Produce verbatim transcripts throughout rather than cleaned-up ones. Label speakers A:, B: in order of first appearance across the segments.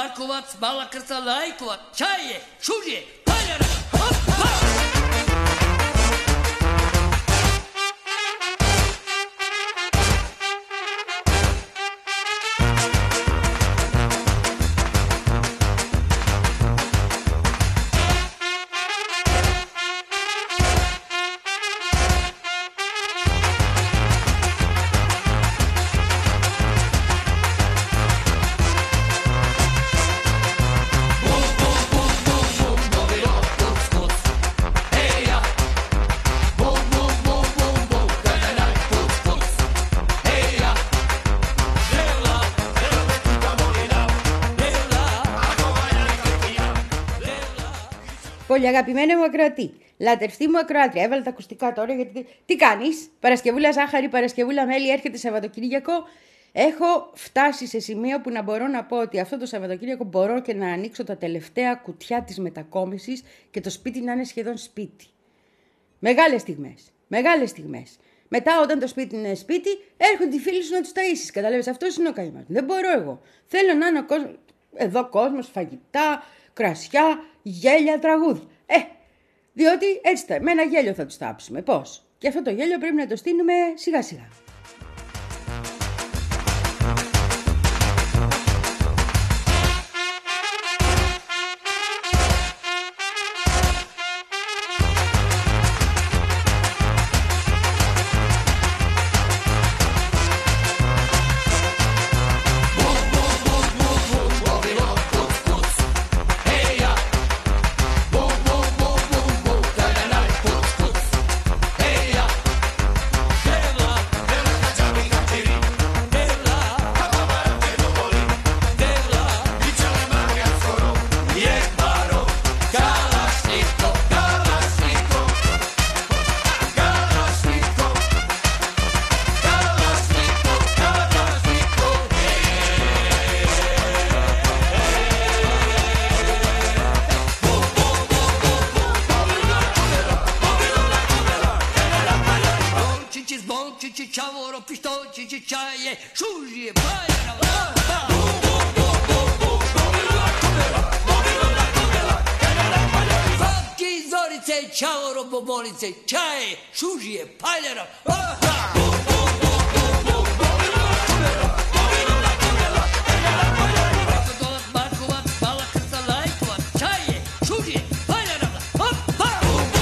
A: Markovac, Balakrca, Lajkovac, Čaje, Šužje, Paljara, hop, hop!
B: Πολύ αγαπημένο μου ακροατή, λατρευτή μου ακροάτρια, έβαλα τα ακουστικά τώρα γιατί. Τι κάνεις, Παρασκευούλα ζάχαρη, Παρασκευούλα μέλι, έρχεται Σαββατοκύριακο. Έχω φτάσει σε σημείο που να μπορώ να πω ότι αυτό το Σαββατοκύριακο μπορώ και να ανοίξω τα τελευταία κουτιά της μετακόμισης και το σπίτι να είναι σχεδόν σπίτι. Μεγάλες στιγμές, μεγάλες στιγμές. Μετά, όταν το σπίτι είναι σπίτι, έρχονται οι φίλοι σου να τους ταΐσεις. Καταλάβες, αυτός είναι ο καημάς. Δεν μπορώ εγώ. Θέλω να είναι ο κόσμος, εδώ κόσμος, φαγητά, κρασιά, γέλια, τραγούδια. Ε, διότι έτσι με ένα γέλιο θα τους τάψουμε. Πώς? Και αυτό το γέλιο πρέπει να το στείλουμε σιγά σιγά.
A: Čaje, šužije, paljara, Markovac, Balakrca, Lajkovac, Čaje, šužije, paljara, hop, hop!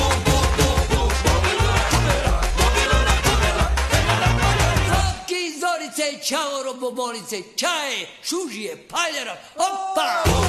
A: Sopki, zorice, čavoro, bobonice, čaje, šužije, paljara, hop, hop!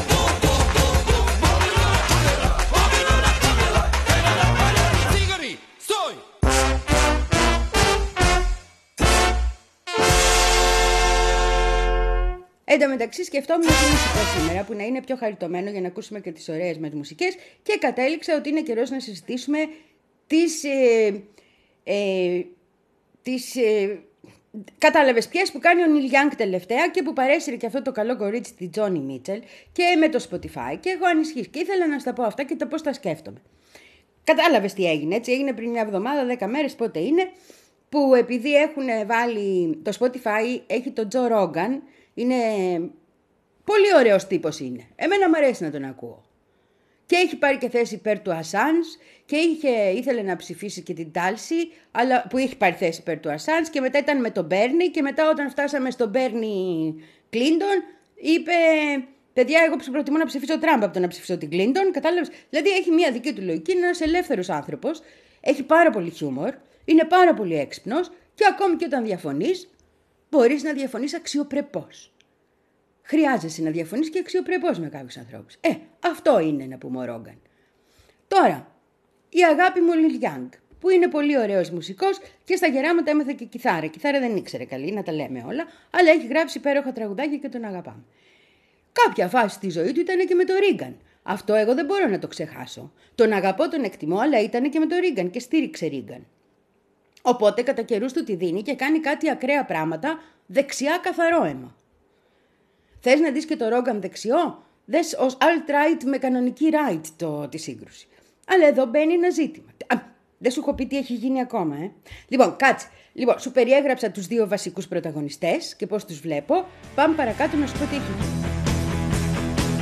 B: Εν τω μεταξύ σκεφτόμουν τη μουσική σήμερα που να είναι πιο χαριτωμένο για να ακούσουμε και τις ωραίες μας μουσικές και κατέληξα ότι είναι καιρός να συζητήσουμε τις, ε, ε, τις ε, κατάλαβες ποιες που κάνει ο Νίλ Γιάνγκ τελευταία και που παρέσυρε και αυτό το καλό κορίτσι τη Τζόνι Μίτσελ και με το Spotify και έχω ανησυχήσει και ήθελα να στα πω αυτά και το πώς τα σκέφτομαι. Κατάλαβες τι έγινε, έτσι έγινε πριν μια εβδομάδα, δέκα μέρες πότε είναι, που επειδή έχουν βάλει το Spotify έχει τον Τζο Ρόγκαν. Είναι πολύ ωραίος τύπος είναι. Εμένα μου αρέσει να τον ακούω. Και έχει πάρει και θέση υπέρ του Ασάνζ και είχε, ήθελε να ψηφίσει και την Τάλση, αλλά που είχε πάρει θέση υπέρ του Ασάνζ και μετά ήταν με τον Μπέρνι και μετά όταν φτάσαμε στον Μπέρνι Κλίντον είπε παιδιά εγώ προτιμώ να ψηφίσω Τραμπ από το να ψηφίσω την Κλίντον, κατάλαβες. Δηλαδή έχει μια δική του λογική, είναι ένας ελεύθερος άνθρωπος, έχει πάρα πολύ χιούμορ, είναι πάρα πολύ έξυπνος και ακόμη και όταν διαφωνείς μπορείς να διαφωνείς αξιοπρεπώς. Χρειάζεσαι να διαφωνείς και αξιοπρεπώς με κάποιους ανθρώπους. Ε, αυτό είναι να πούμε ο Ρόγκαν. Τώρα, η αγάπη μου Νίλ Γιάνγκ, που είναι πολύ ωραίος μουσικός και στα γεράματα έμαθε και κιθάρα. Κιθάρα δεν ήξερε καλή, να τα λέμε όλα, αλλά έχει γράψει υπέροχα τραγουδάκια και τον αγαπάμε. Κάποια φάση στη ζωή του ήταν και με τον Ρίγκαν. Αυτό εγώ δεν μπορώ να το ξεχάσω. Τον αγαπώ, τον εκτιμώ, αλλά ήταν και με τον Ρίγκαν και στήριξε Ρίγκαν. Οπότε κατά καιρούς του τη δίνει και κάνει κάτι ακραία πράγματα, δεξιά καθαρό αίμα. Θες να δεις και το Ρόγκαν δεξιό? Δες ως alt-right με κανονική right το, τη σύγκρουση. Αλλά εδώ μπαίνει ένα ζήτημα. Α, δεν σου έχω πει τι έχει γίνει ακόμα, ε. Λοιπόν, κάτσε. Λοιπόν, σου περιέγραψα τους δύο βασικούς πρωταγωνιστές και πώς τους βλέπω. Πάμε παρακάτω να σου πω τι έχει γίνει.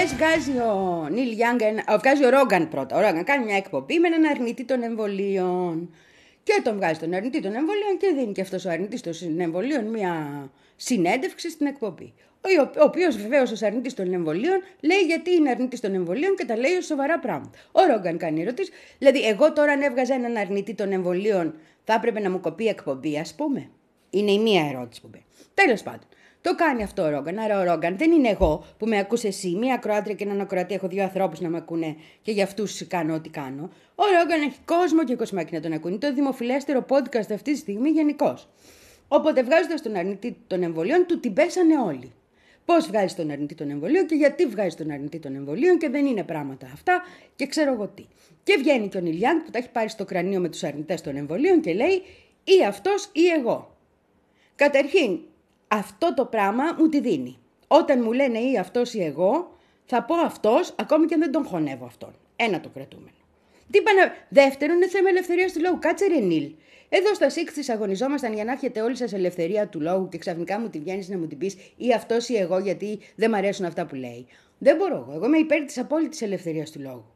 B: Χθες βγάζει ο Νίλ Γιάνγκ, βγάζει ο Ρόγκαν πρώτα. Ο Ρόγκαν κάνει μια εκπομπή με έναν αρνητή των εμβολίων. Και τον βγάζει τον αρνητή των εμβολίων και δίνει και αυτός ο αρνητής των εμβολίων μια συνέντευξη στην εκπομπή. Ο οποίος βεβαίως ως αρνητής των εμβολίων λέει γιατί είναι αρνητής των εμβολίων και τα λέει ως σοβαρά πράγματα. Ο Ρόγκαν κάνει ερωτήσεις. Δηλαδή, εγώ τώρα αν έβγαζα έναν αρνητή των εμβολίων, θα έπρεπε να μου κοπεί εκπομπή, ας πούμε. Είναι η μία ερώτηση που μπαίνει. Τέλος πάντων. Το κάνει αυτό ο Ρόγκαν. Άρα ο Ρόγκαν δεν είναι εγώ που με ακούς εσύ, μία ακροάτρια και έναν ακροατή. Έχω δύο ανθρώπους να με ακούνε και για αυτούς κάνω ό,τι κάνω. Ο Ρόγκαν έχει κόσμο και κοσμάκι να τον ακούνε. Είναι το δημοφιλέστερο podcast αυτή τη στιγμή γενικώς. Οπότε βγάζοντας τον αρνητή των εμβολίων, του την πέσανε όλοι. Πώς βγάζει τον αρνητή των εμβολίων και γιατί βγάζει τον αρνητή των εμβολίων και δεν είναι πράγματα αυτά και ξέρω εγώ τι. Και βγαίνει και ο Νίλ Γιάνγκ που τα έχει πάρει στο κρανίο με τους αρνητές των εμβολίων και λέει ή αυτός ή εγώ. Καταρχήν, αυτό το πράγμα μου τη δίνει. Όταν μου λένε ή αυτός ή εγώ, θα πω αυτός, ακόμη και αν δεν τον χωνεύω αυτόν. Ένα το κρατούμενο. Τι πανα... Δεύτερον, είναι θέμα ελευθερίας του λόγου. Κάτσε ρε Νίλ. Εδώ στα Sixties αγωνιζόμασταν για να έχετε όλοι σας ελευθερία του λόγου και ξαφνικά μου τη βγαίνεις να μου την πεις ή αυτός ή εγώ γιατί δεν μ' αρέσουν αυτά που λέει. Δεν μπορώ εγώ. Εγώ είμαι υπέρ της απόλυτης ελευθερίας του λόγου.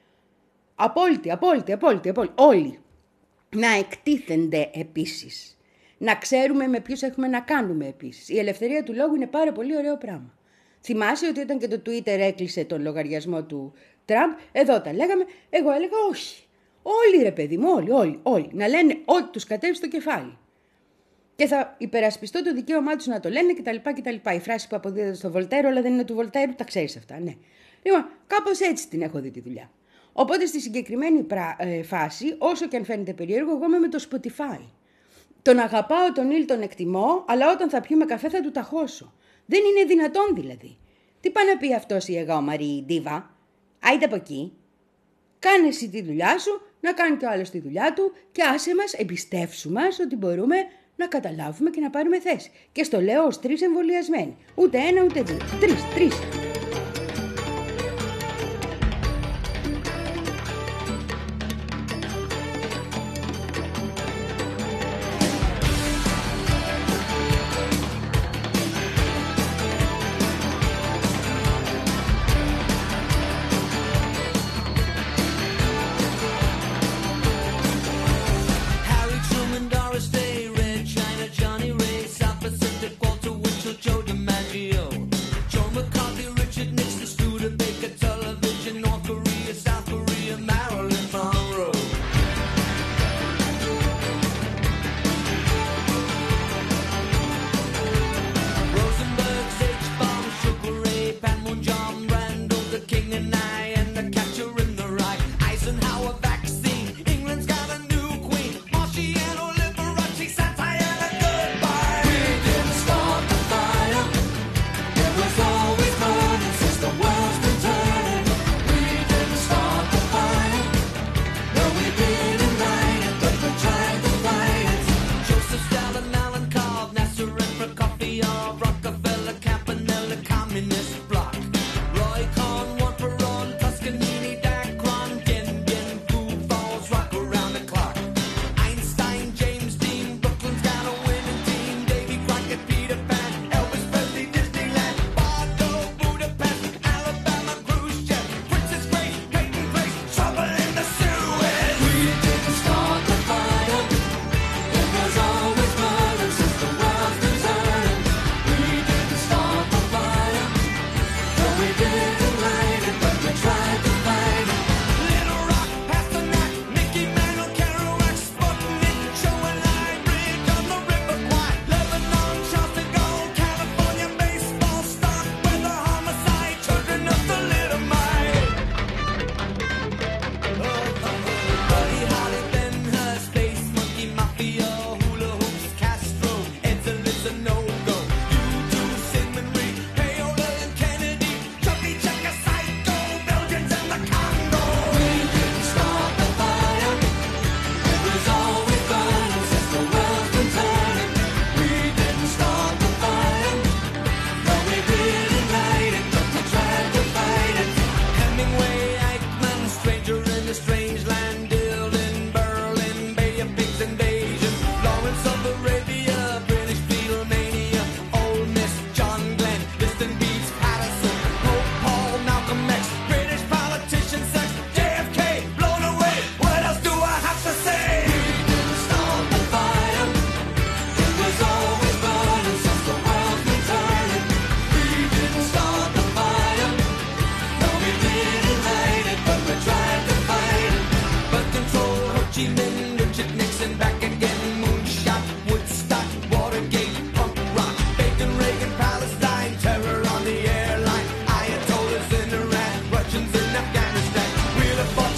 B: Απόλυτη, απόλυτη, απόλυτη, απόλυτη. Όλοι. Να εκτίθενται επίσης. Να ξέρουμε με ποιους έχουμε να κάνουμε επίσης. Η ελευθερία του λόγου είναι πάρα πολύ ωραίο πράγμα. Θυμάσαι ότι όταν και το Twitter έκλεισε τον λογαριασμό του Τραμπ, εδώ τα λέγαμε, εγώ έλεγα όχι. Όλοι ρε παιδί μου, όλοι, όλοι, όλοι. Να λένε ό,τι τους κατέβει στο κεφάλι. Και θα υπερασπιστώ το δικαίωμά τους να το λένε κτλ. κτλ. Η φράση που αποδίδεται στο Βολτέρο, αλλά δεν είναι του Βολτέρου, τα ξέρεις αυτά, ναι. Λοιπόν, κάπως έτσι την έχω δει τη δουλειά. Οπότε στη συγκεκριμένη πρα... ε, φάση, όσο και αν φαίνεται περίεργο, εγώ είμαι με το Spotify. Τον αγαπάω, τον Νίλ, τον εκτιμώ, αλλά όταν θα πιούμε καφέ θα του ταχώσω. Δεν είναι δυνατόν δηλαδή. Τι πάει να πει αυτός ή εγώ, Μαρή Ντίβα. Άιντε από εκεί. Κάνε εσύ τη δουλειά σου, να κάνει κι ο άλλος τη δουλειά του και άσε μας, εμπιστεύσου μας ότι μπορούμε να καταλάβουμε και να πάρουμε θέση. Και στο λέω ως τρεις εμβολιασμένοι. Ούτε ένα ούτε δύο. Τρεις, τρεις.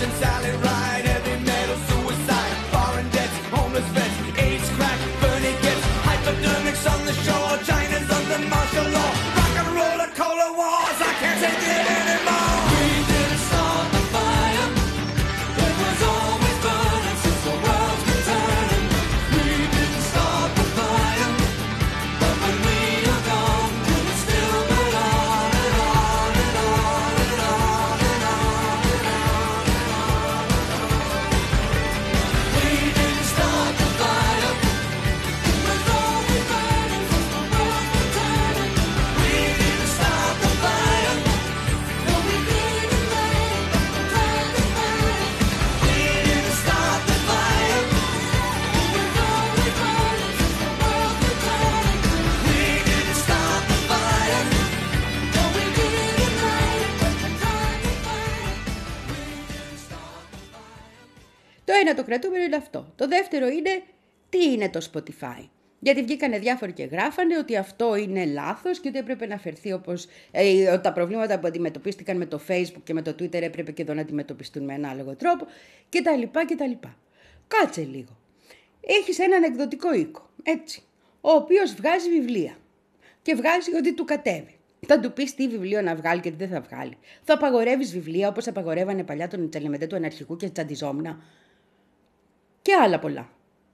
C: and Sally Ride, heavy metal, suicide, foreign debts, homeless vets, AIDS, crack, Bernie gets, hypodermics on the shore, China's under martial law, rock and roll and cola wars, I can't take it anymore. We didn't start the fire, it was always burning since the world's been turning. We didn't start the fire, but when we are gone, will it still burn on and on and on and on and on and on and on. We didn't start the fire, it was always burning since the world's been turning. We didn't start the fire, no we didn't light it, but the time is burning. We didn't start the fire, it was always burning since the world's been turning. We didn't start the fire, no we didn't light it, but the time is burning. We didn't start the fire.
B: Το ένα το κρατούμενο είναι αυτό. Το δεύτερο είναι τι είναι το Spotify. Γιατί βγήκανε διάφοροι και γράφανε ότι αυτό είναι λάθος και ότι έπρεπε να αφαιρθεί όπως ε, τα προβλήματα που αντιμετωπίστηκαν με το Facebook και με το Twitter έπρεπε και εδώ να αντιμετωπιστούν με ένα άλλο τρόπο κτλ. κτλ. Κάτσε λίγο. Έχεις έναν εκδοτικό οίκο, έτσι, ο οποίος βγάζει βιβλία και βγάζει ό,τι του κατέβει. Θα του πεις τι βιβλίο να βγάλει και τι δεν θα βγάλει. Θα απαγορεύεις βιβλία όπως απαγορεύανε παλιά τον Τσαλεμεντέ του Αναρχικού και Τσαντιζόμνα και άλλα πολλά.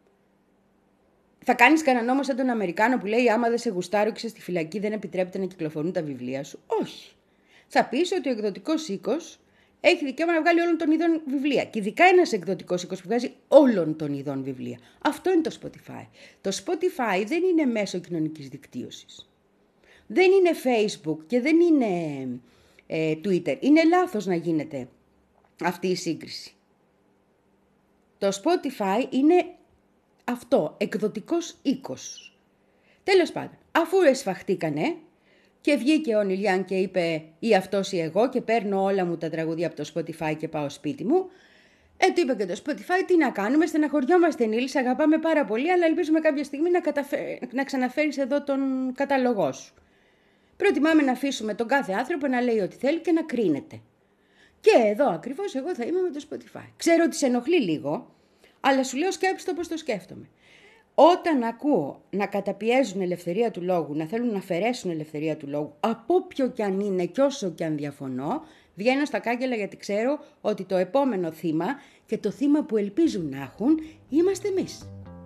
B: Θα κάνεις κανένα νόμο σαν τον Αμερικάνο που λέει άμα δεν σε γουστάρω και είσαι στη φυλακή δεν επιτρέπεται να κυκλοφορούν τα βιβλία σου. Όχι. Θα πεις ότι ο εκδοτικός οίκος έχει δικαίωμα να βγάλει όλων των ειδών βιβλία. Και ειδικά ένας εκδοτικός οίκος που βγάζει όλων των ειδών βιβλία. Αυτό είναι το Spotify. Το Spotify δεν είναι μέσο κοινωνικής δικτύωσης. Δεν είναι Facebook και δεν είναι ε, Twitter. Είναι λάθος να γίνεται αυτή η σύγκριση. Το Spotify είναι αυτό, εκδοτικός οίκος. Τέλος πάντων, αφού εσφαχτήκανε και βγήκε ο Νιλιάν και είπε ή αυτός ή εγώ και παίρνω όλα μου τα τραγούδια από το Spotify και πάω σπίτι μου, ε, του είπε και το Spotify τι να κάνουμε, στεναχωριόμαστε Νίλη, σε αγαπάμε πάρα πολύ, αλλά ελπίζουμε κάποια στιγμή να, καταφέ... να ξαναφέρεις εδώ τον κατάλογό σου. Προτιμάμε να αφήσουμε τον κάθε άνθρωπο να λέει ό,τι θέλει και να κρίνεται. Και εδώ ακριβώς εγώ θα είμαι με το Spotify. Ξέρω ότι σε ενοχλεί λίγο, αλλά σου λέω σκέψτε το πώς το σκέφτομαι. Όταν ακούω να καταπιέζουν ελευθερία του λόγου, να θέλουν να αφαιρέσουν ελευθερία του λόγου, από ποιο κι αν είναι και όσο κι αν διαφωνώ, βγαίνω στα κάγκελα γιατί ξέρω ότι το επόμενο θύμα και το θύμα που ελπίζουν να έχουν είμαστε εμείς.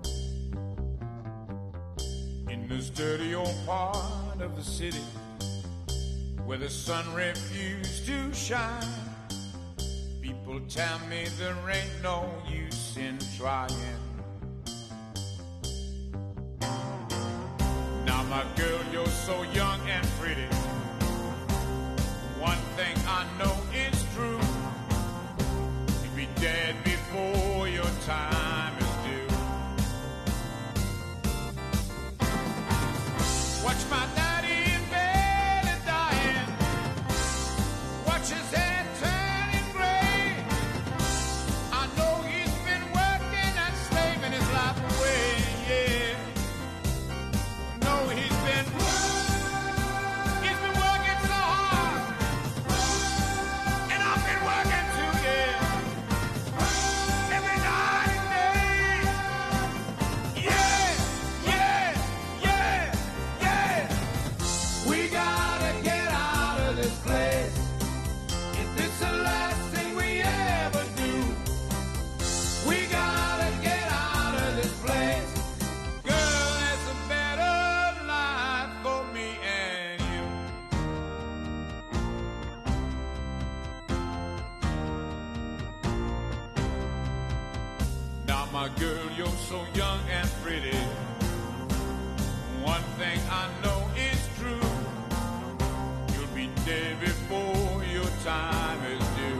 D: In this dirty old part of the city where the sun refused to shine, people tell me there ain't no use in trying. Now my girl, you're so young and pretty. One thing I know is true. You'll be dead before your time is due. Watch my daddy in bed and dying. Watch his head turning gray. I know he's been working and slaving his life away, yeah. No, he's been he's been working so hard, and I've been working too, yeah. Every night and day, yeah, yeah, yeah, yeah. We gotta get out of this place. If it's the last thing we ever do, we gotta get out of this place. Girl, there's a better life for me and you. Now my girl, you're so young and pretty. One thing I know is true. You'll be dead before your time is due.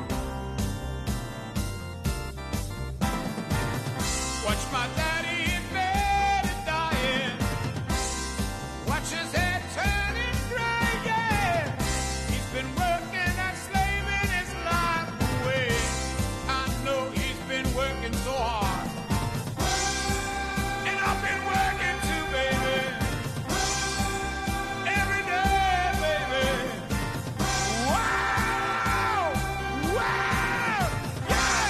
D: Watch my daddy in bed and dying. Watch his head turning gray, yeah. He's been working and slaving his life away. I know he's been working so hard, and I've been working too, baby. Every day, baby. Wow, wow, yeah.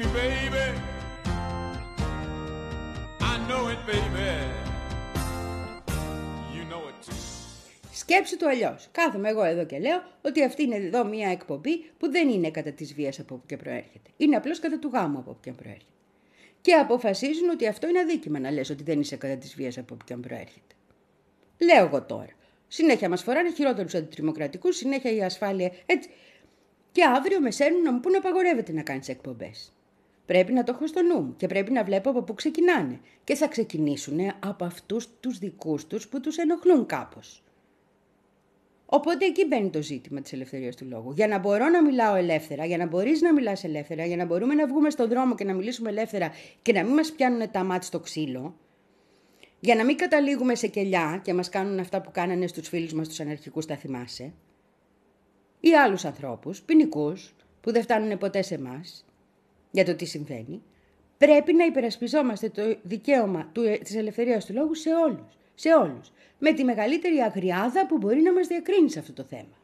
D: me, baby. I know it, baby. You know it too.
B: Σκέψου το αλλιώς. Κάθομαι εγώ εδώ και λέω ότι αυτή είναι εδώ μια εκπομπή που δεν είναι κατά της βίας από όπου και προέρχεται. Είναι απλώς κατά του γάμου από όπου και προέρχεται. Και αποφασίζουν ότι αυτό είναι αδίκημα να λες ότι δεν είσαι κατά της βίας από όπου και προέρχεται. Λέω εγώ τώρα. Συνέχεια μας φοράνε χειρότερους αντιτριμοκρατικούς, συνέχεια η ασφάλεια έτσι. Και αύριο με σέρνουν να μου πούνε απαγορεύεται να κάνεις εκπομπές. Πρέπει να το έχω στο νου μου και πρέπει να βλέπω από πού ξεκινάνε. Και θα ξεκινήσουν από αυτούς τους δικούς τους που τους ενοχλούν κάπως. Οπότε εκεί μπαίνει το ζήτημα της ελευθερίας του λόγου. Για να μπορώ να μιλάω ελεύθερα, για να μπορείς να μιλάς ελεύθερα, για να μπορούμε να βγούμε στον δρόμο και να μιλήσουμε ελεύθερα και να μην μας πιάνουν τα μάτια στο ξύλο, για να μην καταλήγουμε σε κελιά και μας κάνουν αυτά που κάνανε στους φίλους μας τους αναρχικούς, τα θυμάσαι, ή άλλους ανθρώπους, ποινικούς, που δεν φτάνουν ποτέ σε εμάς, για το τι συμβαίνει, πρέπει να υπερασπιζόμαστε το δικαίωμα του, της ελευθερίας του λόγου σε όλους. Σε όλους. Με τη μεγαλύτερη αγριάδα που μπορεί να μας διακρίνει σε αυτό το θέμα.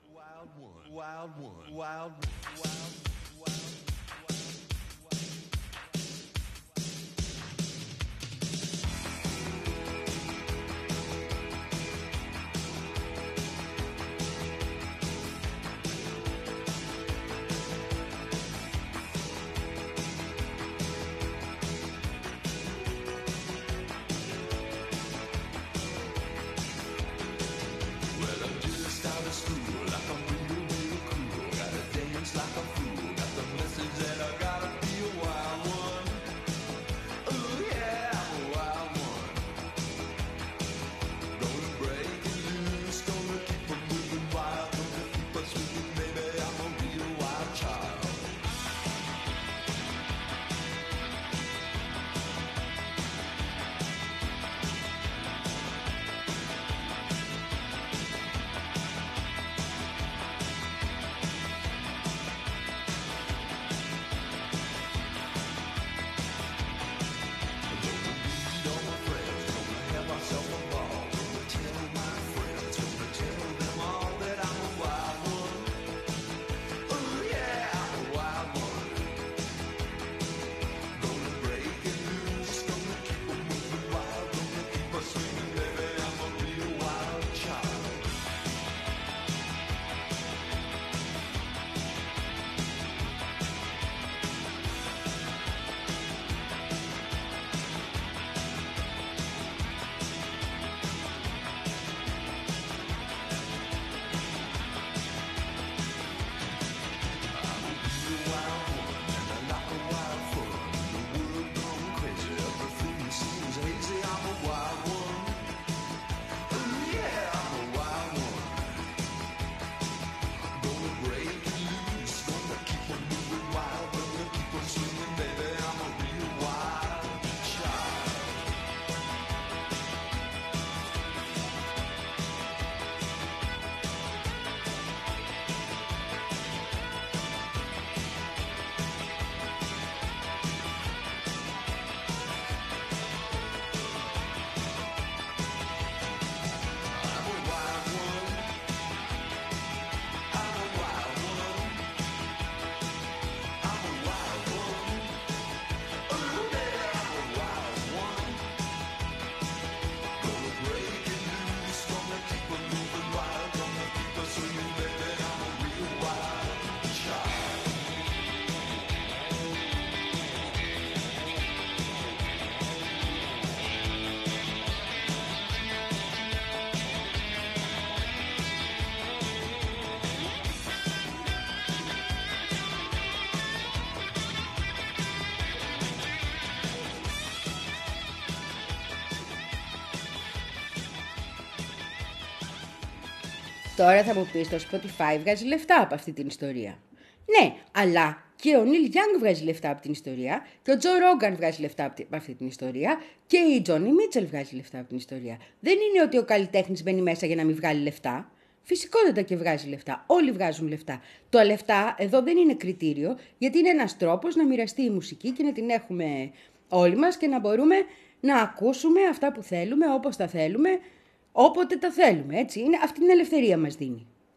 B: Τώρα θα μου πεις, το Spotify βγάζει λεφτά από αυτή την ιστορία. Ναι, αλλά και ο Νίλ Γιάνγκ βγάζει λεφτά από την ιστορία και ο Τζο Ρόγκαν βγάζει λεφτά από αυτή την ιστορία και η Τζόνι Μίτσελ βγάζει λεφτά από την ιστορία. Δεν είναι ότι ο καλλιτέχνης μπαίνει μέσα για να μην βγάλει λεφτά. Φυσικότατα και βγάζει λεφτά. Όλοι βγάζουν λεφτά. Το λεφτά εδώ δεν είναι κριτήριο, γιατί είναι ένας τρόπος να μοιραστεί η μουσική και να την έχουμε όλοι μας και να μπορούμε να ακούσουμε αυτά που θέλουμε, όπως τα θέλουμε, όποτε τα θέλουμε. Έτσι. Είναι, αυτή την ελευθερία μας δίνει.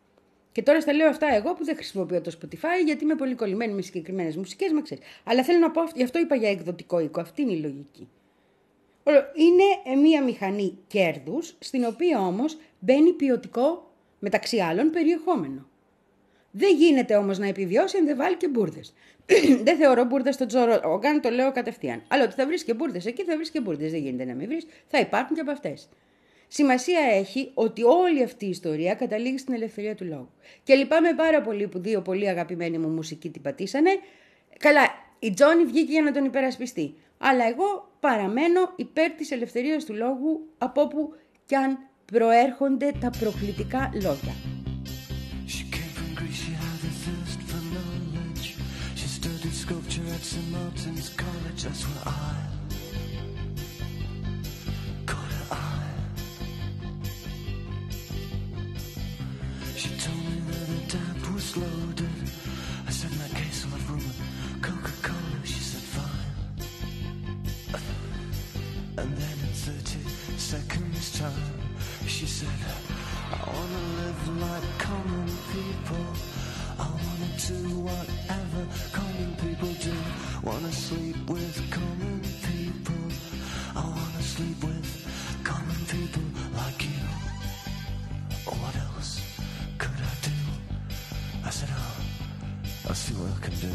B: Και τώρα στα λέω αυτά εγώ που δεν χρησιμοποιώ το Spotify, γιατί είμαι πολύ κολλημένη με συγκεκριμένες μουσικές, μα ξέρεις. Αλλά θέλω να πω, γι' αυτό είπα για εκδοτικό οίκο. Αυτή είναι η λογική. Είναι μια μηχανή κέρδους, στην οποία όμως μπαίνει ποιοτικό, μεταξύ άλλων, περιεχόμενο. Δεν γίνεται όμως να επιβιώσει αν δεν βάλει και μπουρδες. Δεν θεωρώ μπουρδες στον Τζο Ρόγκαν, το λέω κατευθείαν. Αλλά ότι θα βρεις και μπουρδες εκεί, θα βρεις και μπουρδες. Δεν γίνεται να μην βρεις, θα υπάρχουν και από αυτές. Σημασία έχει ότι όλη αυτή η ιστορία καταλήγει στην ελευθερία του λόγου. Και λυπάμαι πάρα πολύ που δύο πολύ αγαπημένοι μου μουσικοί την πατήσανε. Καλά, η Τζόνι βγήκε για να τον υπερασπιστεί. Αλλά εγώ παραμένω υπέρ της ελευθερίας του λόγου από όπου κι αν προέρχονται τα προκλητικά λόγια.
C: She came from Greece, she had a thirst for knowledge. She studied sculpture at Saint Martin's College. That's where I caught her eye. She told me that the tap was loaded. I said, in that case, I'll have room with Coca-Cola. She said, fine. And then in thirty seconds time, she said, I wanna live like common people. I wanna do whatever common people do. Wanna sleep with common people. I wanna sleep with common people like you. What else could I do? I said, oh, I'll see what I can do.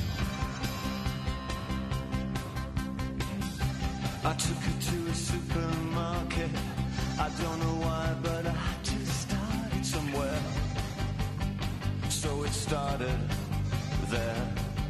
C: I took her to a supermarket. I don't know why, but I just started somewhere. So it started there.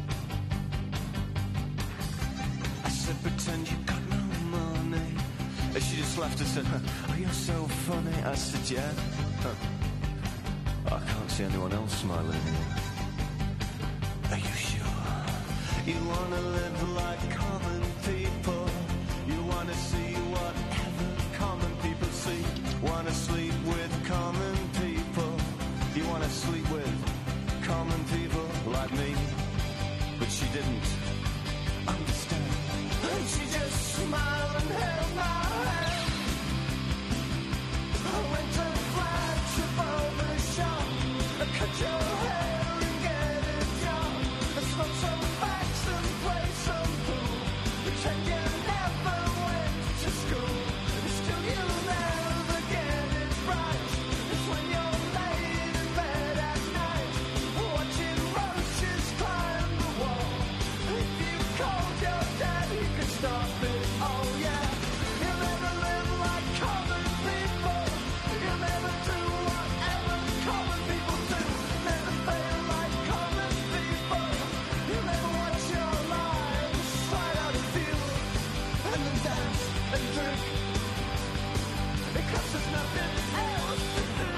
C: I said, pretend you got no money. And she just laughed and said, oh, you're so funny. I said, yeah. Huh. I can't see anyone else smiling. Are you sure? You wanna live like common people. You wanna see whatever common people see. Wanna sleep with common people. You wanna sleep with common people like me. But she didn't understand. And she just smiled and held my hand. I went to the flagship over the shop. I cut your hair and get it done. I smoked some facts and played some pool. Pretend you never went to school. Still you'll never get it right. It's when you're laid in bed at night, watching roaches climb the wall. If you called your dad, he could stop it. Oh yeah. You'll never live like common people. You'll never do whatever common people do. Never fail like common people. You'll never watch your lives slide out of view. And then dance and drink. Because there's nothing else to do.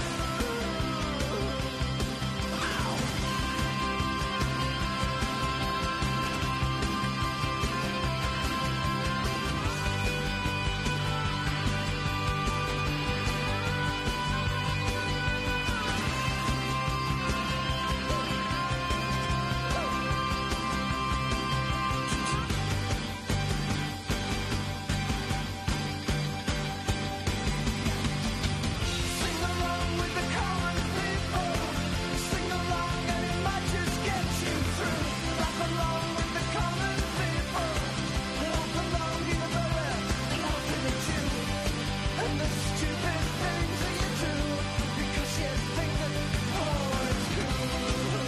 C: Sing along with the common people. Sing along and it might just get you through. Laugh along with the common people. Walk along even though they're laughing at you. And the stupid things that you do. Because you think that, oh, it's cool.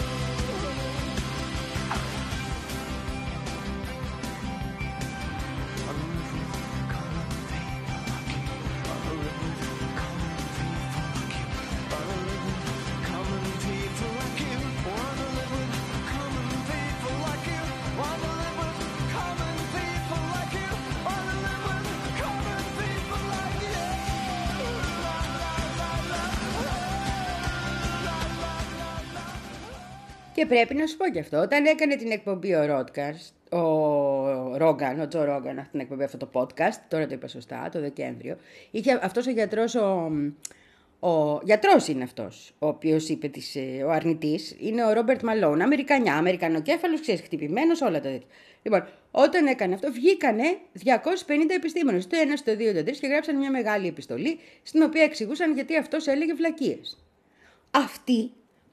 C: Common people like you. Wanna live with common people like you. Wanna live with common people like you. Wanna live with common people like you. La la la la. La la la la.
B: Και πρέπει να σου πω και αυτό, όταν έκανε την εκπομπή ο Ρότκαστ, ο Ρόγκαν, ο Τζο Ρόγκαν, αυτή την εκπομπή, αυτό το podcast, τώρα το είπα σωστά, το Δεκέμβριο, είχε αυτός ο γιατρός, ο, ο γιατρός είναι αυτός, ο οποίος είπε, της, ο αρνητής, είναι ο Ρόμπερτ Μαλόν, Αμερικανιά, Αμερικανοκέφαλος, ξέρεις, χτυπημένος, όλα τα τέτοια. Λοιπόν, όταν έκανε αυτό, βγήκανε διακόσιοι πενήντα επιστήμονες, το ένα, το δύο, το τρία, και γράψαν μια μεγάλη επιστολή, στην οποία εξηγούσαν γιατί αυτός έλεγε βλακίες. Αυτοί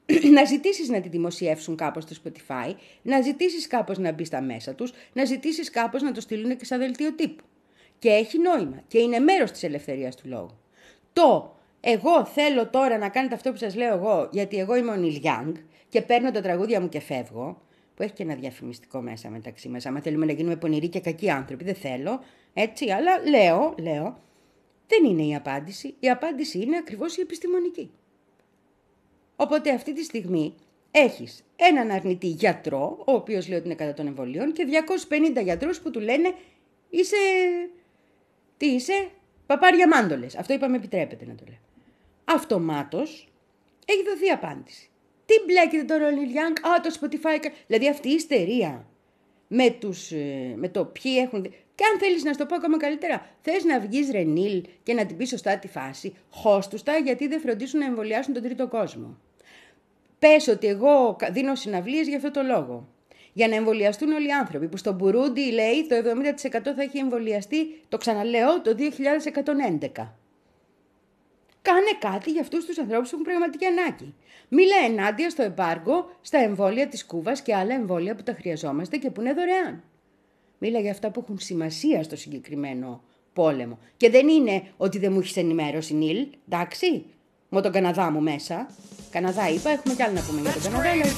B: να ζητήσεις να τη δημοσιεύσουν κάπως στο Spotify, να ζητήσεις κάπως να μπει στα μέσα τους, να ζητήσεις κάπως να το στείλουν και σαν δελτίο τύπου. Και έχει νόημα και είναι μέρος της ελευθερίας του λόγου. Το εγώ θέλω τώρα να κάνετε αυτό που σας λέω εγώ, γιατί εγώ είμαι ο Νιλ Γιάνγκ και παίρνω τα τραγούδια μου και φεύγω, που έχει και ένα διαφημιστικό μέσα μεταξύ μας, άμα θέλουμε να γίνουμε πονηροί και κακοί άνθρωποι, δεν θέλω, έτσι, αλλά λέω, λέω, δεν είναι η απάντηση. Η απάντηση είναι ακριβώς η επιστημονική. Οπότε αυτή τη στιγμή έχεις έναν αρνητή γιατρό, ο οποίος λέει ότι είναι κατά των εμβολίων, και διακόσιους πενήντα γιατρούς που του λένε είσαι, τι είσαι, παπάρια μάντολες. Αυτό είπαμε επιτρέπεται να το λέω. Αυτομάτως έχει δοθεί απάντηση. Τι μπλέκεται τώρα ο Νιλ Γιάνγκ, α, το Spotify, δηλαδή αυτή η ιστερία με, τους, με το ποιοι έχουν... Και αν θέλεις να σου το πω ακόμα καλύτερα, θες να βγεις ρε Νιλ και να την πεις σωστά τη φάση, χώστουστα γιατί δεν φροντίσουν να εμβολιάσουν τον τρίτο κόσμο. Πες ότι εγώ δίνω συναυλίες για αυτό το λόγο. Για να εμβολιαστούν όλοι οι άνθρωποι, που στο Μπουρούντι λέει το εβδομήντα τοις εκατό θα έχει εμβολιαστεί, το ξαναλέω, το δύο χιλιάδες εκατόν έντεκα. Κάνε κάτι για αυτούς τους ανθρώπους που έχουν πραγματική ανάγκη. Μίλα ενάντια στο εμπάργκο, στα εμβόλια της Κούβας και άλλα εμβόλια που τα χρειαζόμαστε και που είναι δωρεάν. Μίλα για αυτά που έχουν σημασία στο συγκεκριμένο πόλεμο. Και δεν είναι ότι δεν μου έχεις ενημέρωση, Νιλ, εντάξει, με τον Καναδά μου μέσα. Καναδά είπα, έχουμε κι άλλα να πούμε για τον Καναδά. Αλλά...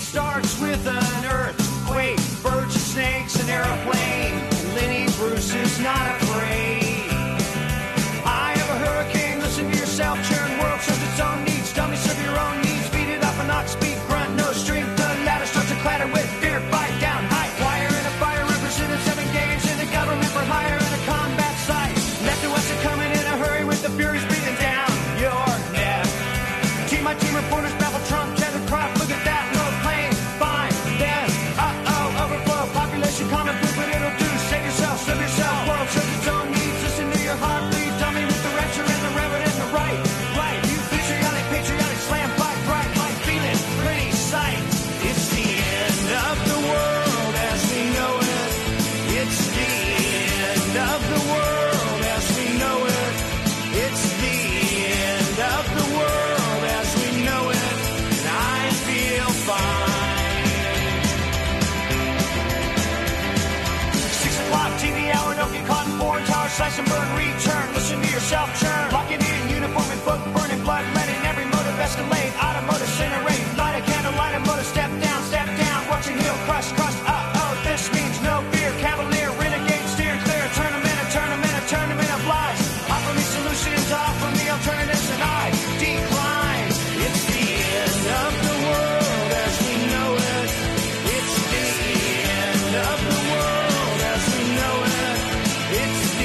C: Slice and burn, return, listen to yourself churn. Locking in, uniform and book, burning blood, letting every motive escalate. Automotive incinerate, light a candle, light a motor, step down, step down. Watching heel crush, crush, uh-oh, this means no fear. Cavalier, renegade, steer clear. A tournament, a tournament, a tournament of lies. Offer me solutions, offer me alternatives, and I decline. It's the end of the world as we know it. It's the end of the world as we know it. It's the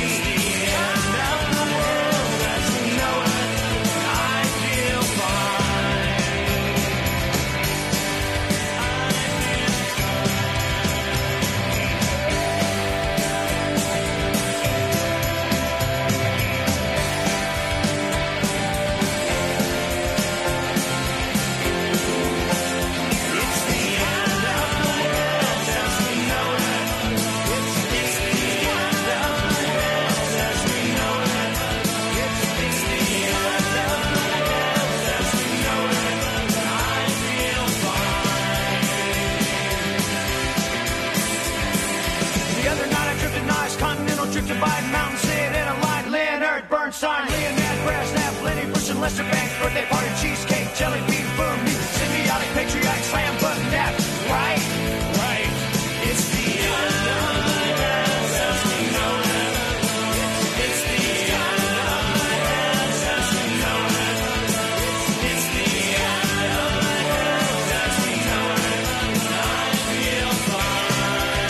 C: Bernstein, Leonard, Brasnap, Lenny Bruce, and Lester Banks, birthday party, cheesecake, jelly bean, boom, symbiotic, patriotic, slam button, nap, right? Right. It's the end of the world as we know it. It's the end of the world as we know it. It's the end of the world as we know it. I feel fine.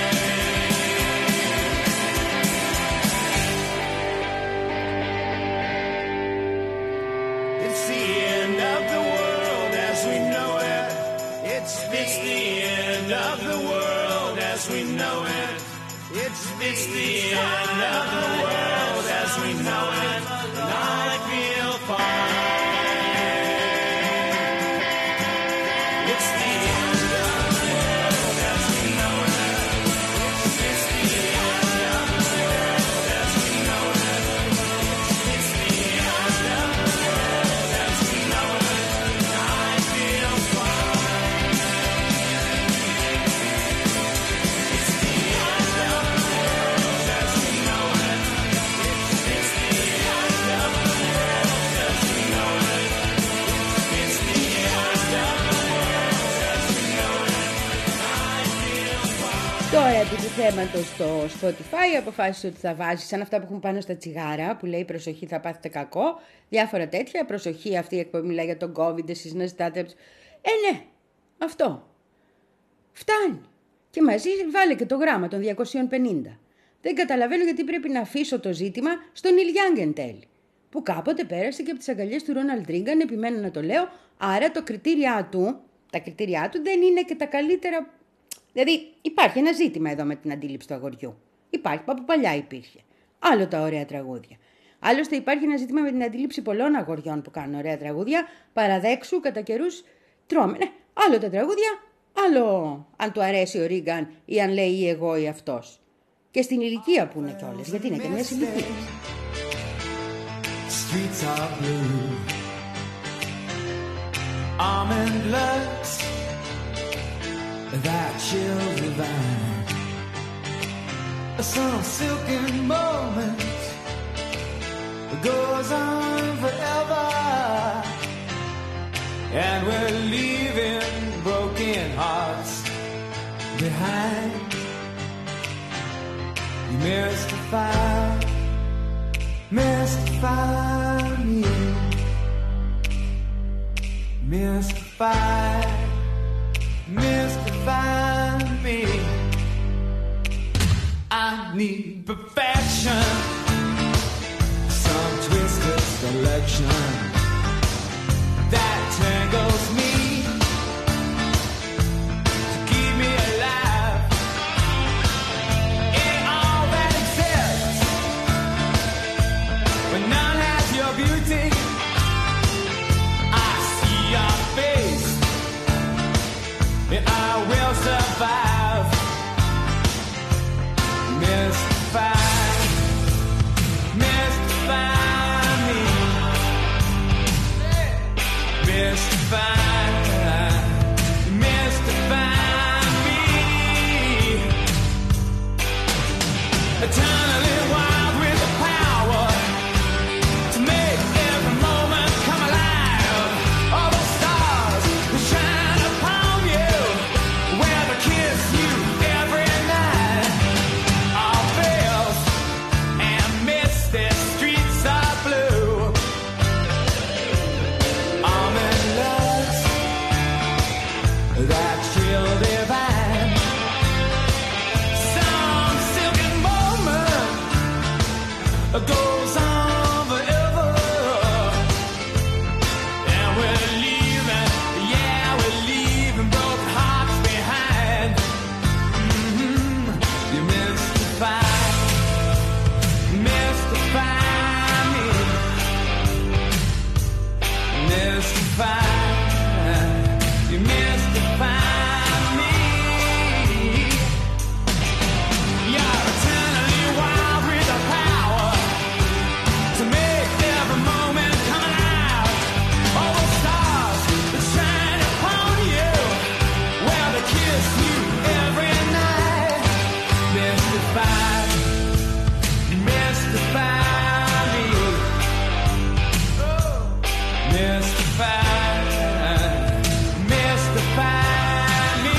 C: It's the end of the world as we know it. It's, it's the end of the world as we know it. It's, it's the end of the world as we know it. And I feel fine. It's the end of the world as we know it. It's, it's the end of the world as we know it. It's, it's the end of the world as we know it. And I feel fine.
B: θέματος στο Spotify αποφάσισε ότι θα βάζει σαν αυτά που έχουν πάνω στα τσιγάρα, που λέει προσοχή θα πάθετε κακό, διάφορα τέτοια, προσοχή αυτή η εκπομπή μιλάει για τον COVID, εσείς να ζητάτε... Ε, ναι, αυτό. Φτάνει. Και μαζί βάλε και το γράμμα των διακόσια πενήντα. Δεν καταλαβαίνω γιατί πρέπει να αφήσω το ζήτημα στον Νίλ Γιάνγκ εν τέλει, που κάποτε πέρασε και από τις αγκαλιές του Ρόναλντ Ρίγκαν, επιμένω να το λέω, άρα το κριτήριά του, τα κριτήριά του δεν είναι και τα καλύτερα. Δηλαδή υπάρχει ένα ζήτημα εδώ με την αντίληψη του αγοριού. Υπάρχει, από παλιά υπήρχε. Άλλο τα ωραία τραγούδια. Άλλωστε υπάρχει ένα ζήτημα με την αντίληψη πολλών αγοριών που κάνουν ωραία τραγούδια, παραδέξου κατά καιρούς τρώμε. Ναι, άλλο τα τραγούδια, άλλο αν του αρέσει ο Ρίγκαν ή αν λέει ή εγώ ή αυτός. Και στην ηλικία που είναι κιόλας, γιατί είναι και μια ηλικία.
C: Streets are blue, almond looks that chill divine. Some silken moment goes on forever, and we're leaving broken hearts behind. You mystify, mystify me, mystify, mystify me. I need perfection, some twisted selection that tangles me to keep me alive. In all that exists, when none has your beauty, I see your face, and I will survive. Mystify, mystify me, mystify, mystify me. Eternally wild with the power to make every moment come alive. All the stars that shine upon you, where they kiss you every night. All veils and misty streets are blue. Almond looks that chill divine. Some silken moment goes on forever, and we're leaving, yeah, we're leaving broken hearts behind. Mm-hmm. You mystify, mystify me, mystify, you mystify me. You're eternally wild with the power to make every moment come alive. All the stars that shine upon you, where they kiss you every night. Mystify, mystify me, mystify, mystify me,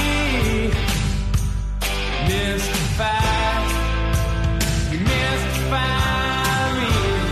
C: mystify, mystify me,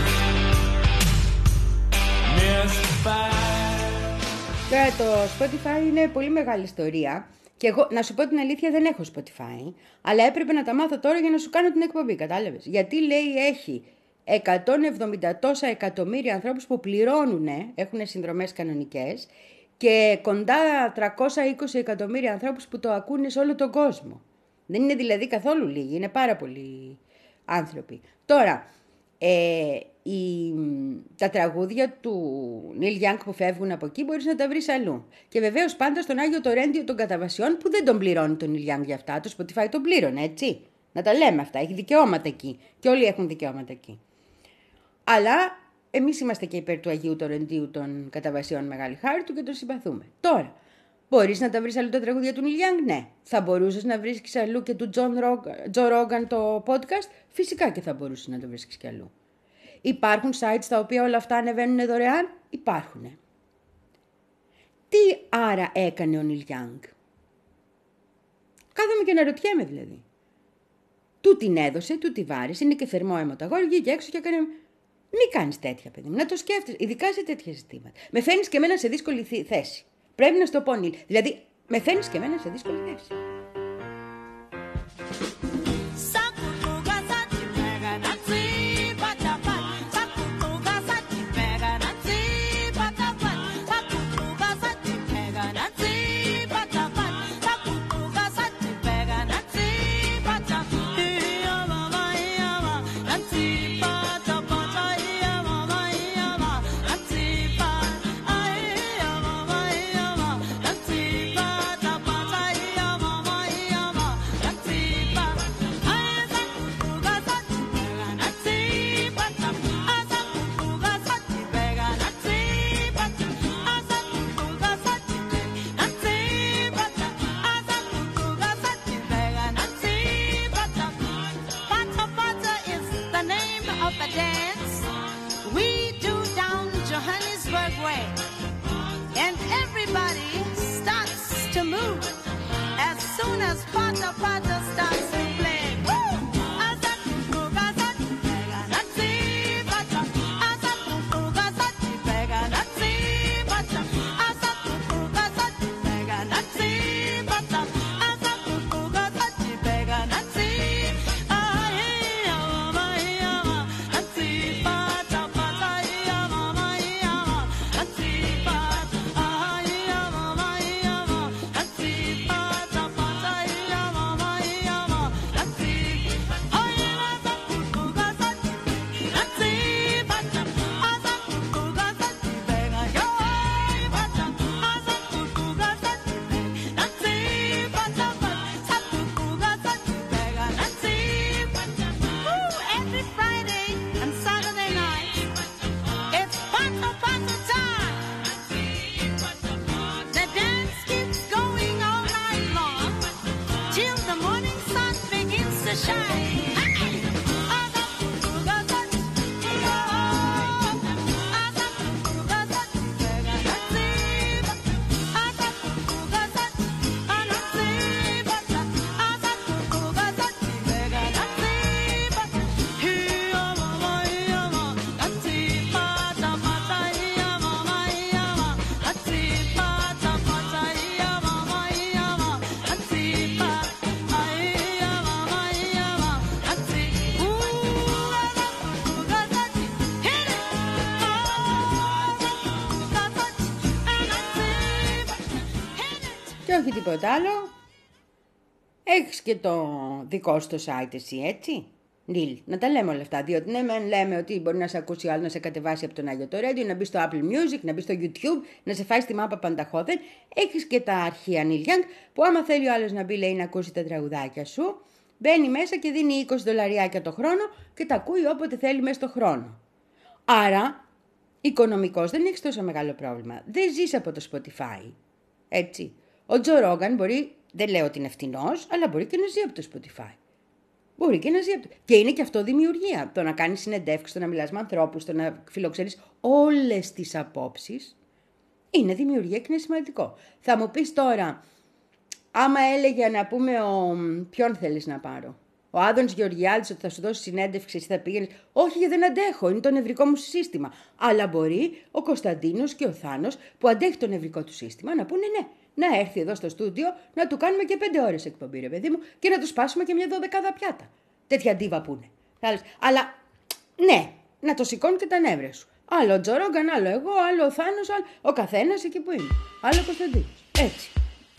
C: mystify.
B: Τώρα το Spotify είναι πολύ μεγάλη ιστορία. Και εγώ, να σου πω την αλήθεια, δεν έχω Spotify. Αλλά έπρεπε να τα μάθω τώρα για να σου κάνω την εκπομπή, κατάλαβες. Γιατί λέει έχει εκατόν εβδομήντα τόσα εκατομμύρια ανθρώπους που πληρώνουν, έχουν συνδρομές κανονικές, και κοντά τριακόσια είκοσι εκατομμύρια ανθρώπους που το ακούνε σε όλο τον κόσμο. Δεν είναι δηλαδή καθόλου λίγοι, είναι πάρα πολλοί άνθρωποι. Τώρα, ε, η, τα τραγούδια του Νίλ Γιάνγκ που φεύγουν από εκεί μπορείς να τα βρεις αλλού. Και βεβαίως πάντα στον Άγιο Τορέντιο των Καταβασιών, που δεν τον πληρώνει τον Νίλ Γιάνγκ για αυτά. Το Spotify τον πλήρωνε, έτσι. Να τα λέμε αυτά, έχει δικαιώματα εκεί. Και όλοι έχουν δικαιώματα εκεί. Αλλά εμείς είμαστε και υπέρ του Αγίου Τορεντίου των Καταβασιών, μεγάλη χάρη του, και τον συμπαθούμε. Τώρα, μπορείς να τα βρεις αλλού τα τραγούδια του Νίλ Γιάνγκ? Ναι. Θα μπορούσες να βρίσκεις αλλού και του Τζο Ρόγκαν το podcast? Φυσικά και θα μπορούσες να το βρίσκεις και αλλού. Υπάρχουν sites στα οποία όλα αυτά ανεβαίνουν δωρεάν? Υπάρχουν. Τι άρα έκανε ο Νίλ Γιάνγκ? Κάθομαι και να ρωτιέμαι δηλαδή. του την έδωσε, του τη βάρεσε, είναι και θερμό αίμα το αγόρι, βγήκε έξω και έκανε. Μην κάνεις τέτοια, παιδί μου, να το σκέφτεσαι, ειδικά σε τέτοια ζητήματα. Με φαίνεις και εμένα σε δύσκολη θέση. Πρέπει να στο πω, Νίλ. Δηλαδή, με φαίνεις και εμένα σε δύσκολη θέση. Όχι τίποτα άλλο. Έχεις και το δικό σου το site εσύ, έτσι. Νίλ, να τα λέμε όλα αυτά. Διότι ναι, μεν λέμε ότι μπορεί να σε ακούσει άλλο, να σε κατεβάσει από τον Άγιο το Radio, να μπει στο Apple Music, να μπει στο YouTube, να σε φάει στη μάπα πανταχώδεν. Έχεις και τα αρχεία Neil Young, που άμα θέλει ο άλλος να μπει, λέει, να ακούσει τα τραγουδάκια σου, μπαίνει μέσα και δίνει είκοσι δολαριάκια το χρόνο και τα ακούει όποτε θέλει μέσα στο χρόνο. Άρα, οικονομικώς δεν έχεις τόσο μεγάλο πρόβλημα. Δεν ζεις από το Spotify. Έτσι. Ο Τζο Ρόγκαν μπορεί, δεν λέω ότι είναι φτηνός, αλλά μπορεί και να ζει από το Spotify. Μπορεί και να ζει από το... Και είναι και αυτό δημιουργία. Το να κάνεις συνεντεύξεις, το να μιλάς με ανθρώπους, το να φιλοξενείς όλες τις απόψεις, είναι δημιουργία και είναι σημαντικό. Θα μου πεις τώρα, άμα έλεγε να πούμε ο... ποιον θέλεις να πάρω. Ο Άδωνης Γεωργιάδης ότι θα σου δώσει συνέντευξη, εσύ θα πήγαινες. Όχι, γιατί δεν αντέχω, είναι το νευρικό μου σύστημα. Αλλά μπορεί ο Κωνσταντίνος και ο Θάνος που αντέχει το νευρικό του σύστημα να πούνε ναι. Να έρθει εδώ στο στούντιο, να του κάνουμε και πέντε ώρες εκπομπή, ρε παιδί μου, και να του σπάσουμε και μια δωδεκάδα πιάτα. Τέτοια ντίβα που είναι. Αλλά, ναι, να το σηκώνει και τα νεύρα σου. Άλλο ο Τζο Ρόγκαν, άλλο εγώ, άλλο ο Θάνος, άλλο ο καθένας εκεί που είναι. Άλλο ο Κωνσταντίνος. Έτσι.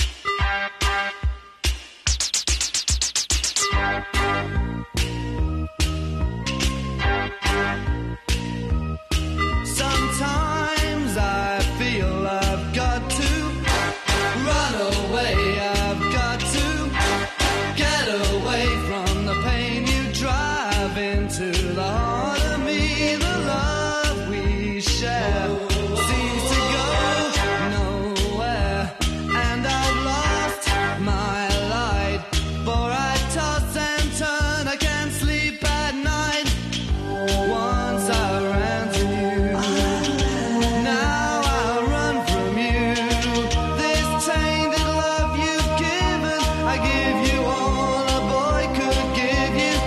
C: Sometimes I feel I've got to run away, I've got to get away from the pain you drive into the heart of me. The love we share seems to go nowhere, and I've lost my light, for I toss and turn, I can't sleep at night. Once I ran to you, now I run from you. This tainted love you've given, I give you all a boy could give you.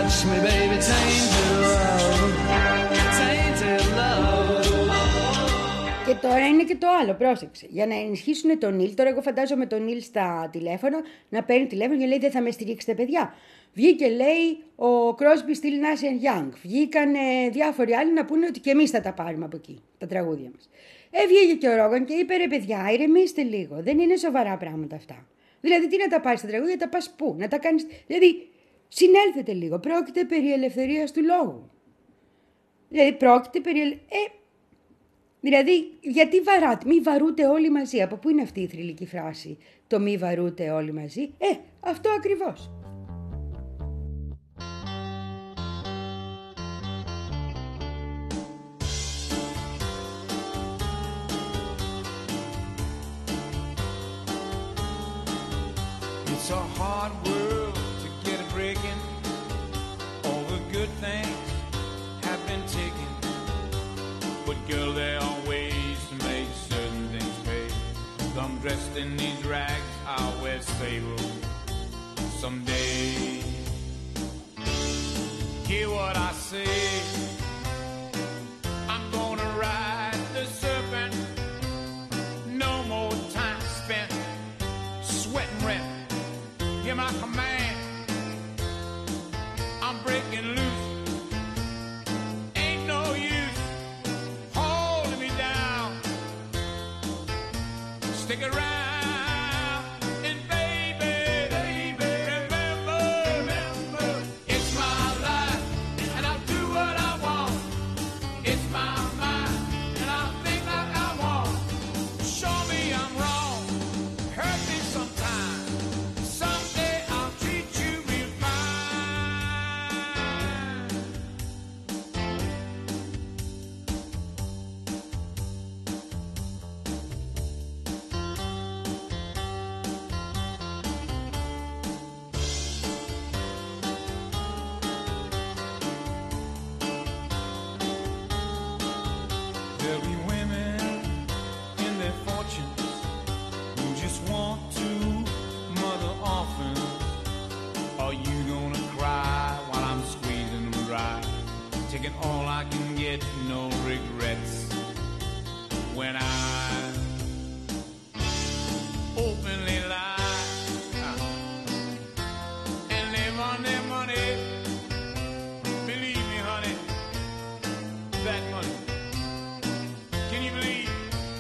C: touch me, baby, tainted love, tainted love.
B: Και τώρα είναι και το άλλο, πρόσεξε. Για να ενισχύσουν τον Νίλ, τώρα εγώ φαντάζομαι τον Νίλ στα τηλέφωνα να παίρνει τηλέφωνο και λέει δεν θα με στηρίξετε παιδιά. Βγήκε λέει ο Κρόσμπι, Στιλ, Νάς εντ Γιάνγκ. Βγήκαν ε, διάφοροι άλλοι να πούνε ότι και εμείς θα τα πάρουμε από εκεί, τα τραγούδια μας. Ε, βγήκε και ο Ρόγκαν και είπε ρε παιδιά, ηρεμήστε λίγο. Δεν είναι σοβαρά πράγματα αυτά. Δηλαδή, τι να τα πάρεις στα τραγούδια, τα πας πού, να τα κάνεις. Δηλαδή, συνέλθετε λίγο. Πρόκειται περί ελευθερίας του λόγου. Δηλαδή, πρόκειται περί. Ε, δηλαδή, γιατί βαράτε, μη βαρούτε όλοι μαζί. Από πού είναι αυτή η θρυλική φράση, το μη βαρούτε όλοι μαζί. Ε, αυτό ακριβώς.
D: It's a hard world to get a breaking. All the good things have been taken. But girl, there are ways to make certain things pay. I'm dressed in these rags, I'll wear sable someday. Hear what I say. I'm gonna ride the serpent. No more time spent sweating rent. Hear my command. I'm breaking loose. Ain't no use holding me down. Stick around and baby, baby, remember, remember, it's my life and I'll do what I want. It's my mind and I'll think like I want. Show me I'm wrong, hurt me sometime. Someday I'll treat you real fine. There'll be women in their fortunes who just want to mother orphans. Are you gonna cry while I'm squeezing them dry? Taking all I can get, no regrets. When I openly lie uh, and live on their money, believe me, honey, that money. Can you believe?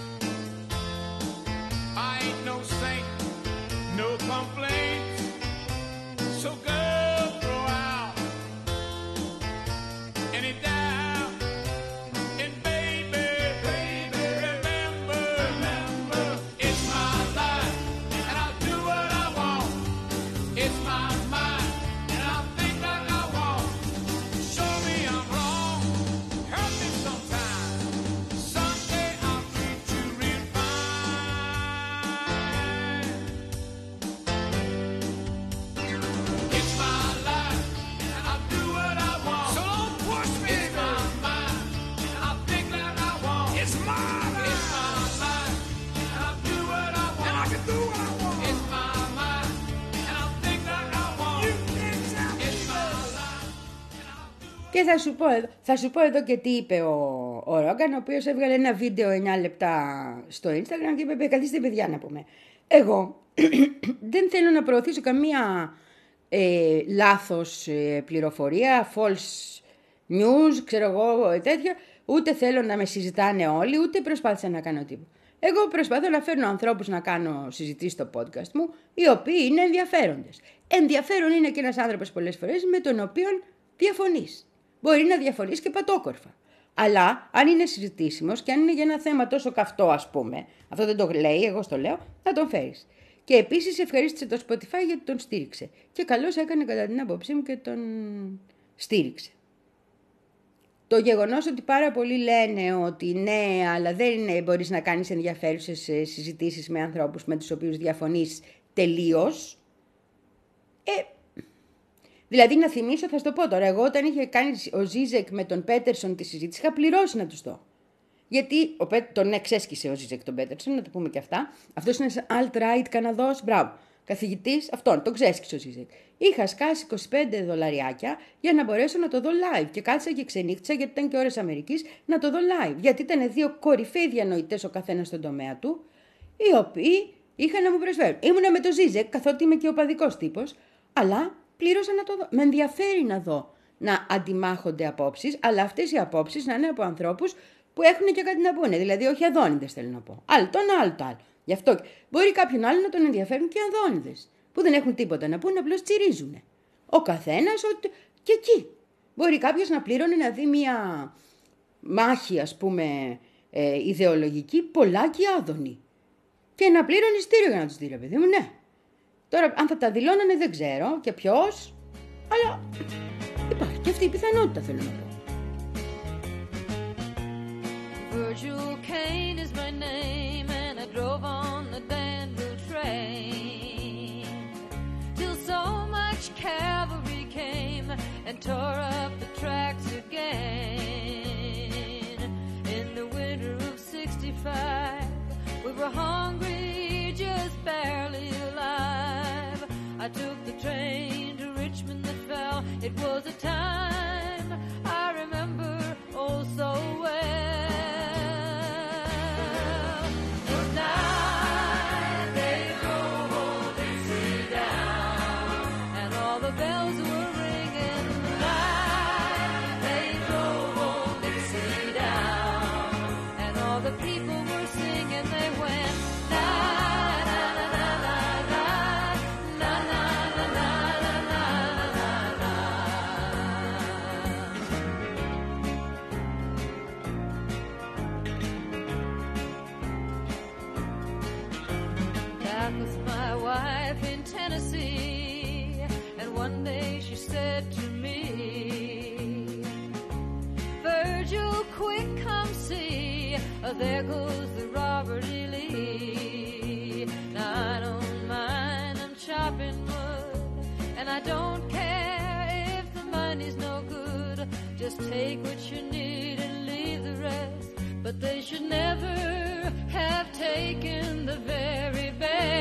D: I ain't no saint, no complaints. So girl, throw out any doubt. And baby, baby, remember, remember, it's my life and I'll do what I want. It's my mind and I'll think like I want. Show me I'm wrong, hurt me sometime. Someday I'll treat you real fine. It's my life and I'll do what I want. So don't push me. It's my mind and I'll think like I want. It's my life. It's my life and I'll do what I want. And I can do what I want. It's my mind and I'll think like I want. You can't tell me. It's my life and I'll do what
B: Και θα σου πω εδώ, θα σου πω εδώ και τι είπε ο, ο Ρόγκαν, ο οποίος έβγαλε ένα βίντεο εννιά λεπτά στο Instagram και είπε καθίστε παιδιά να πούμε. Εγώ δεν θέλω να προωθήσω καμία ε, λάθος ε, πληροφορία, false news, ξέρω εγώ τέτοια, ούτε θέλω να με συζητάνε όλοι, ούτε προσπάθησα να κάνω τίποτα. Εγώ προσπαθώ να φέρνω ανθρώπους να κάνω συζητήσεις στο podcast μου, οι οποίοι είναι ενδιαφέροντες. Ενδιαφέρον είναι και ένας άνθρωπος πολλές φορές με τον οποίο διαφωνείς. Μπορεί να διαφωνείς και πατόκορφα. Αλλά αν είναι συζητήσιμος και αν είναι για ένα θέμα τόσο καυτό, ας πούμε, αυτό δεν το λέει, εγώ στο λέω, θα τον φέρεις. Και επίσης ευχαρίστησε το Spotify γιατί τον στήριξε. Και καλώς έκανε κατά την άποψή μου και τον στήριξε. Το γεγονός ότι πάρα πολλοί λένε ότι ναι, αλλά δεν είναι, μπορείς να κάνεις ενδιαφέρουσες συζητήσεις με ανθρώπους με τους οποίους διαφωνείς τελείως. Ε, δηλαδή να θυμίσω, θα σου το πω τώρα, εγώ όταν είχε κάνει ο Ζίζεκ με τον Πέτερσον τη συζήτηση, είχα πληρώσει να τους το. Γιατί ο Πέ, τον εξέσκησε ο Ζίζεκ τον Πέτερσον, να το πούμε και αυτά. Αυτός είναι alt-right Καναδός, μπράβο. Καθηγητής αυτόν, τον ξέσκησε ο Ζίζεκ. είχα σκάσει είκοσι πέντε δολαριάκια για να μπορέσω να το δω live. Και κάθισα και ξενύχτησα, γιατί ήταν και ώρες Αμερικής, να το δω live. Γιατί ήταν δύο κορυφαίοι διανοητές ο καθένας στον τομέα του, οι οποίοι είχαν να μου προσφέρουν. Ήμουνα με το Ζίζεκ, καθότι είμαι και οπαδικός τύπος, αλλά πλήρωσα να το δω. Με ενδιαφέρει να δω να αντιμάχονται απόψεις, αλλά αυτές οι απόψεις να είναι από ανθρώπους που έχουν και κάτι να πούνε. Δηλαδή, όχι αδόνιδες θέλω να πω. Άλλο το ένα, άλλο το άλλο. Γι' αυτό μπορεί κάποιον άλλο να τον ενδιαφέρουν και αδόνιδες, που δεν έχουν τίποτα να πούνε, απλώς τσιρίζουν. Ο καθένας και εκεί. Μπορεί κάποιος να πλήρωνε να δει μια μάχη, ας πούμε, ε, ιδεολογική, πολλάκι άδωνη. Και να πλήρωνε ειστήριο για να τους δει, ρε παιδί μου, ναι. Τώρα, αν θα τα δηλώνανε δεν ξέρω και ποιος, αλλά υπάρχει και αυτή η πιθανότητα, θέλω να πω.
E: Virgil Kane is my name, and I drove on the Danville train till so much cavalry came and tore up the tracks again. In the winter of sixty-five, we were hungry, just barely alive. I took the train to Richmond that fell. It was a time I remember oh so well. There goes the Robert E. Lee. Now I don't mind, I'm chopping wood, and I don't care if the money's no good. Just take what you need and leave the rest. But they should never have taken the very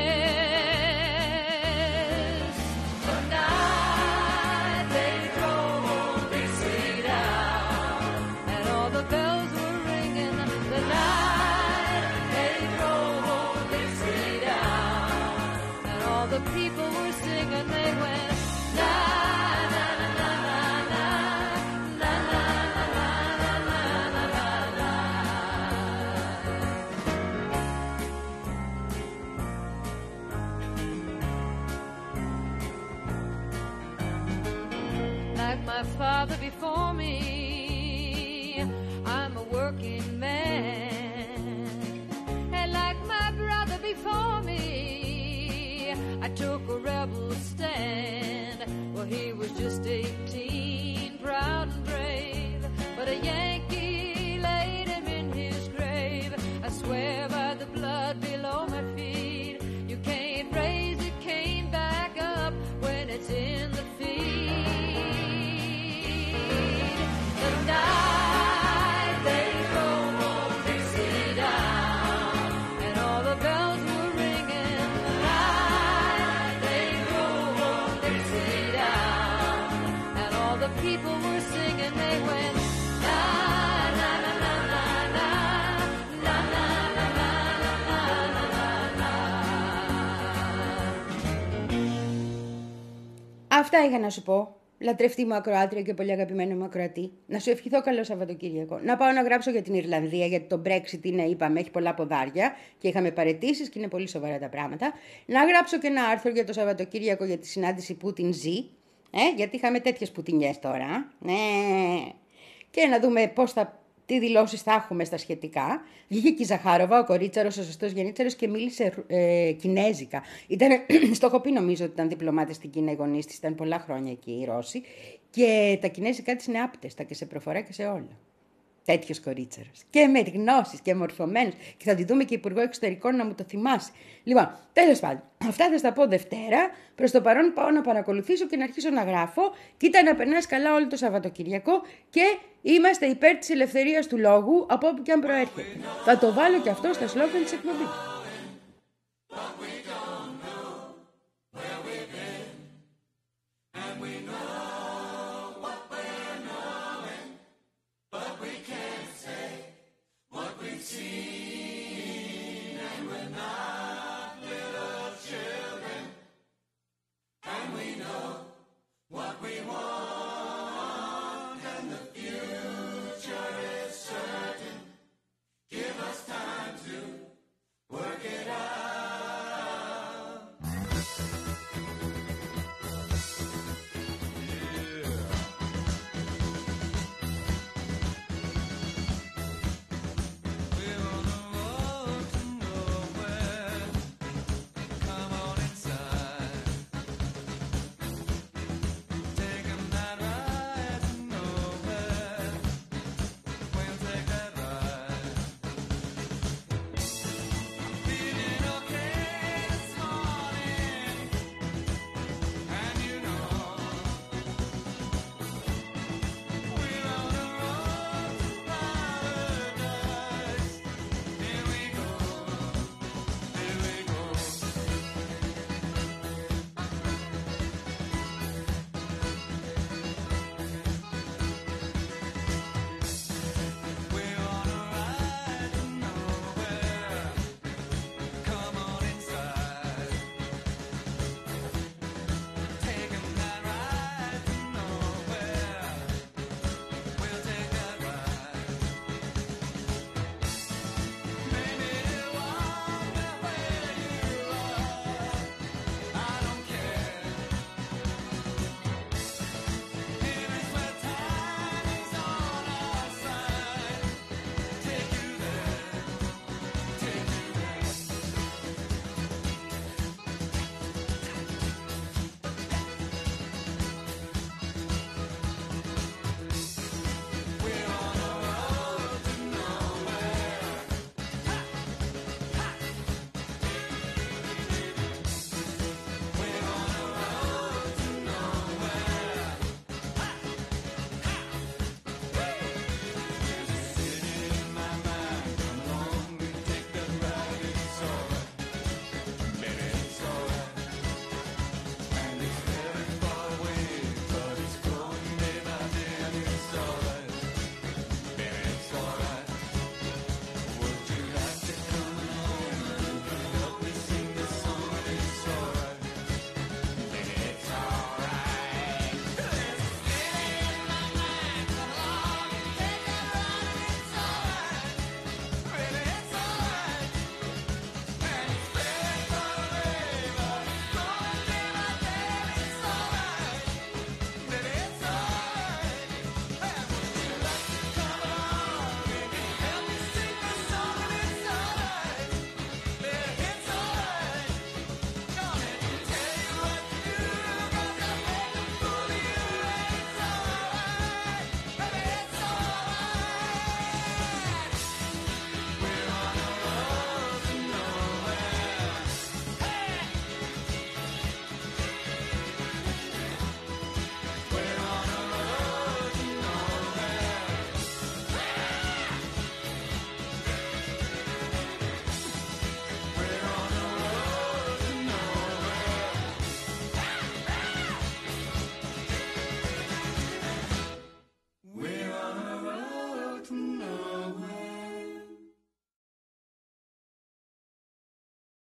E: best. Tonight they drove old Dixie down, and all the bells were ringing. The night they drove old Dixie down, and all the people were singing. They went na na na na na na na na na na na. Like my father before me, I'm a working man, and like my brother before me, I took a rebel stand. Well, he was just eighteen, proud and brave, but a Yankee laid him in his grave. I swear by the blood below my feet, you can't raise a cane back up when it's in the feed. The night they drove old Dixie down, and all the bells were ringing. The night they drove old Dixie down, and all the people were singing. They went na na na na na na na na na na na na.
B: Αυτά είχα να σου πω. Λατρευτή μου ακροάτρια και πολύ αγαπημένο μου ακροατή. Να σου ευχηθώ καλό Σαββατοκύριακο. Να πάω να γράψω για την Ιρλανδία, γιατί το Brexit είναι, είπαμε, έχει πολλά ποδάρια και είχαμε παραιτήσεις και είναι πολύ σοβαρά τα πράγματα. Να γράψω και ένα άρθρο για το Σαββατοκύριακο για τη συνάντηση Πούτιν-Ζι, ε, γιατί είχαμε τέτοιες πουτινιές τώρα. Ναι. Και να δούμε πώς θα, τι δηλώσεις θα έχουμε στα σχετικά. Βγήκε και η Ζαχάροβα, ο κορίτσαρος, ο σωστός γενίτσαρος, και μίλησε ε, κινέζικα. Ήταν, στο έχω πει νομίζω ότι ήταν διπλωμάτες στην Κίνα, οι γονείς της, ήταν πολλά χρόνια εκεί οι Ρώσοι. Και τα κινέζικα της είναι άπτεστα και σε προφορά και σε όλα. Τέτοιος κορίτσαρος. Και με γνώσεις και μορφωμένος. Και θα τη δούμε και υπουργό εξωτερικών να μου το θυμάσει. Λοιπόν, τέλος πάντων, αυτά θα στα πω Δευτέρα. Προς το παρόν πάω να παρακολουθήσω και να αρχίσω να γράφω. Κοίτα να περνάς καλά όλο το Σαββατοκυριακό. Και είμαστε υπέρ της ελευθερίας του λόγου από όπου και αν προέρχεται. Θα το βάλω και αυτό στα σλόγγαν της εκπομπής.